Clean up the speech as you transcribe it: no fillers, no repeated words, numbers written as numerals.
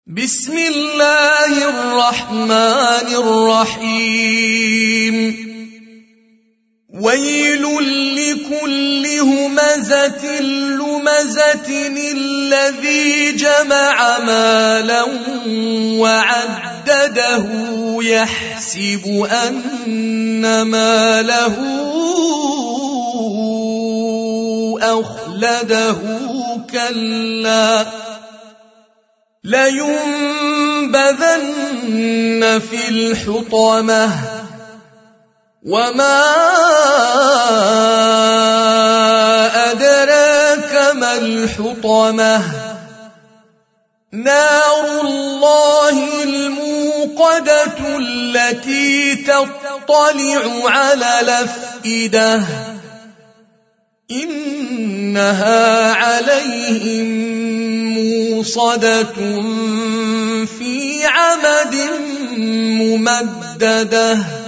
بسم الله الرحمن الرحيم. ويل لكل همزة لمزة الذي جمع مالا وعدده يحسب أن ماله أخلده كلا لينبذن في الحطمة وما أدراك ما الحطمة نار الله الموقدة التي تطلع على الأفئدة إنها عليهم موصدة في عمد ممددة.